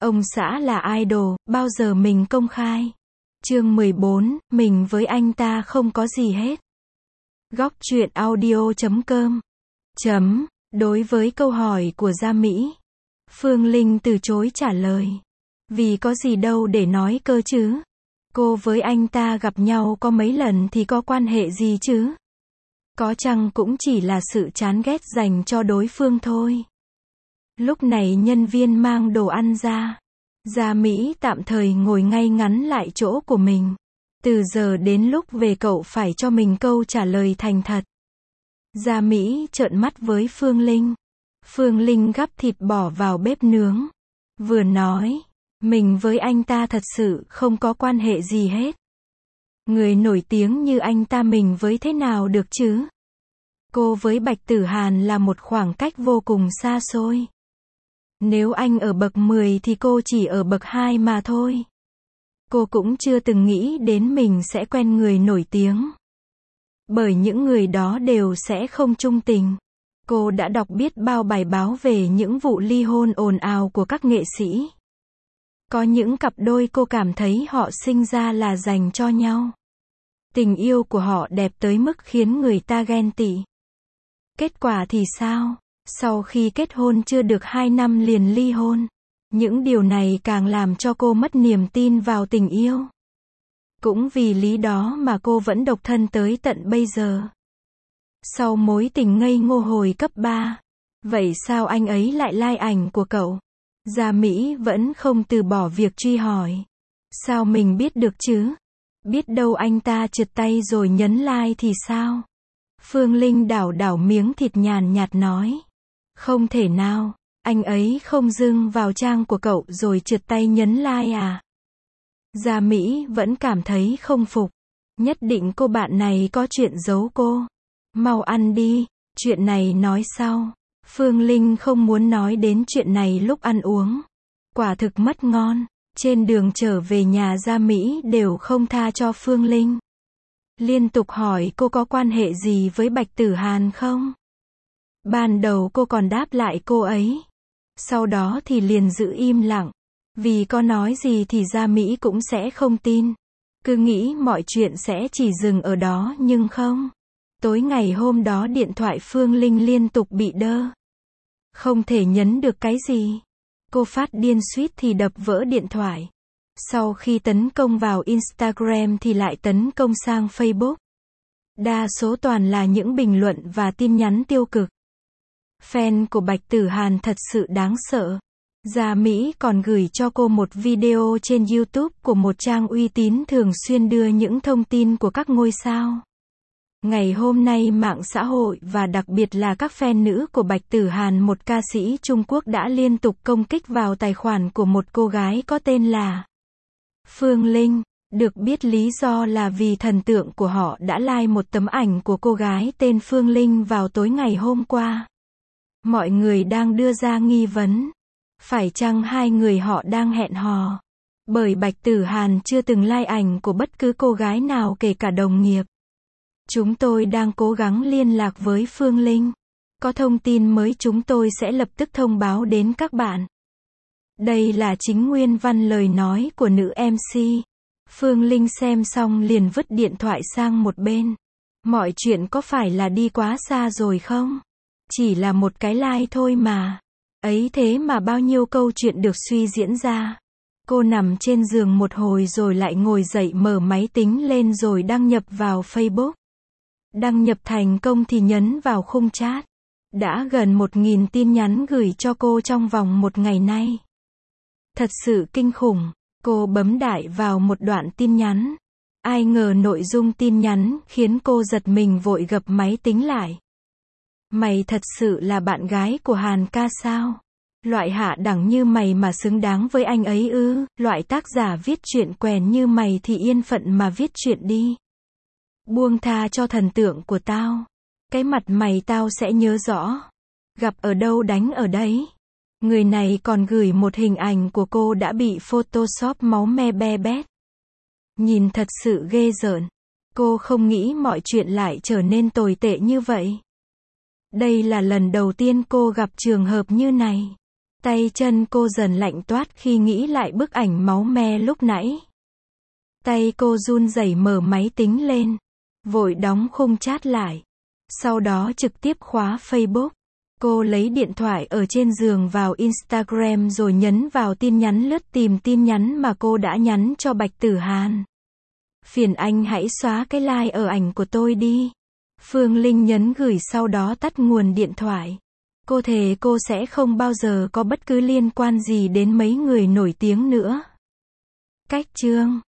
Ông xã là idol, bao giờ mình công khai. Chương 14, mình với anh ta không có gì hết. Góc truyện audio.com. Đối với câu hỏi của Gia Mỹ, Phương Linh từ chối trả lời. Vì có gì đâu để nói cơ chứ. Cô với anh ta gặp nhau có mấy lần thì có quan hệ gì chứ. Có chăng cũng chỉ là sự chán ghét dành cho đối phương thôi. Lúc này nhân viên mang đồ ăn ra. Gia Mỹ tạm thời ngồi ngay ngắn lại chỗ của mình. Từ giờ đến lúc về cậu phải cho mình câu trả lời thành thật. Gia Mỹ trợn mắt với Phương Linh. Phương Linh gắp thịt bỏ vào bếp nướng. Vừa nói, mình với anh ta thật sự không có quan hệ gì hết. Người nổi tiếng như anh ta mình với thế nào được chứ? Cô với Bạch Tử Hàn là một khoảng cách vô cùng xa xôi. Nếu anh ở bậc 10 thì cô chỉ ở bậc 2 mà thôi. Cô cũng chưa từng nghĩ đến mình sẽ quen người nổi tiếng. Bởi những người đó đều sẽ không trung tình. Cô đã đọc biết bao bài báo về những vụ ly hôn ồn ào của các nghệ sĩ. Có những cặp đôi cô cảm thấy họ sinh ra là dành cho nhau. Tình yêu của họ đẹp tới mức khiến người ta ghen tị. Kết quả thì sao? Sau khi kết hôn chưa được 2 năm liền ly hôn. Những điều này càng làm cho cô mất niềm tin vào tình yêu. Cũng vì lý đó mà cô vẫn độc thân tới tận bây giờ. Sau mối tình ngây ngô hồi cấp 3. Vậy sao anh ấy lại like ảnh của cậu? Gia Mỹ vẫn không từ bỏ việc truy hỏi. Sao mình biết được chứ? Biết đâu anh ta trượt tay rồi nhấn like thì sao? Phương Linh đảo đảo miếng thịt nhàn nhạt nói. Không thể nào, anh ấy không dưng vào trang của cậu rồi trượt tay nhấn like à? Gia Mỹ vẫn cảm thấy không phục. Nhất định cô bạn này có chuyện giấu cô. Mau ăn đi, chuyện này nói sau. Phương Linh không muốn nói đến chuyện này lúc ăn uống. Quả thực mất ngon. Trên đường trở về nhà Gia Mỹ đều không tha cho Phương Linh. Liên tục hỏi cô có quan hệ gì với Bạch Tử Hàn không? Ban đầu cô còn đáp lại cô ấy. Sau đó thì liền giữ im lặng. Vì có nói gì thì Gia Mỹ cũng sẽ không tin. Cứ nghĩ mọi chuyện sẽ chỉ dừng ở đó nhưng không. Tối ngày hôm đó điện thoại Phương Linh liên tục bị đơ. Không thể nhấn được cái gì. Cô phát điên suýt thì đập vỡ điện thoại. Sau khi tấn công vào Instagram thì lại tấn công sang Facebook. Đa số toàn là những bình luận và tin nhắn tiêu cực. Fan của Bạch Tử Hàn thật sự đáng sợ. Gia Mỹ còn gửi cho cô một video trên YouTube của một trang uy tín thường xuyên đưa những thông tin của các ngôi sao. Ngày hôm nay mạng xã hội và đặc biệt là các fan nữ của Bạch Tử Hàn, một ca sĩ Trung Quốc đã liên tục công kích vào tài khoản của một cô gái có tên là Phương Linh. Được biết lý do là vì thần tượng của họ đã like một tấm ảnh của cô gái tên Phương Linh vào tối ngày hôm qua. Mọi người đang đưa ra nghi vấn. Phải chăng hai người họ đang hẹn hò? Bởi Bạch Tử Hàn chưa từng like ảnh của bất cứ cô gái nào kể cả đồng nghiệp. Chúng tôi đang cố gắng liên lạc với Phương Linh. Có thông tin mới chúng tôi sẽ lập tức thông báo đến các bạn. Đây là chính nguyên văn lời nói của nữ MC. Phương Linh xem xong liền vứt điện thoại sang một bên. Mọi chuyện có phải là đi quá xa rồi không? Chỉ là một cái like thôi mà. Ấy thế mà bao nhiêu câu chuyện được suy diễn ra. Cô nằm trên giường một hồi rồi lại ngồi dậy mở máy tính lên rồi đăng nhập vào Facebook. Đăng nhập thành công thì nhấn vào khung chat. Đã gần 1.000 tin nhắn gửi cho cô trong vòng một ngày nay. Thật sự kinh khủng. Cô bấm đại vào một đoạn tin nhắn. Ai ngờ nội dung tin nhắn khiến cô giật mình vội gập máy tính lại. Mày thật sự là bạn gái của Hàn ca sao? Loại hạ đẳng như mày mà xứng đáng với anh ấy ư? Loại tác giả viết truyện quèn như mày thì yên phận mà viết truyện đi. Buông tha cho thần tượng của tao. Cái mặt mày tao sẽ nhớ rõ. Gặp ở đâu đánh ở đấy. Người này còn gửi một hình ảnh của cô đã bị Photoshop máu me be bét. Nhìn thật sự ghê rợn. Cô không nghĩ mọi chuyện lại trở nên tồi tệ như vậy. Đây là lần đầu tiên cô gặp trường hợp như này. Tay chân cô dần lạnh toát khi nghĩ lại bức ảnh máu me lúc nãy. Tay cô run rẩy mở máy tính lên. Vội đóng khung chat lại. Sau đó trực tiếp khóa Facebook. Cô lấy điện thoại ở trên giường vào Instagram rồi nhấn vào tin nhắn lướt tìm tin nhắn mà cô đã nhắn cho Bạch Tử Hàn. Phiền anh hãy xóa cái like ở ảnh của tôi đi. Phương Linh nhấn gửi sau đó tắt nguồn điện thoại. Cô thề cô sẽ không bao giờ có bất cứ liên quan gì đến mấy người nổi tiếng nữa. Cách chương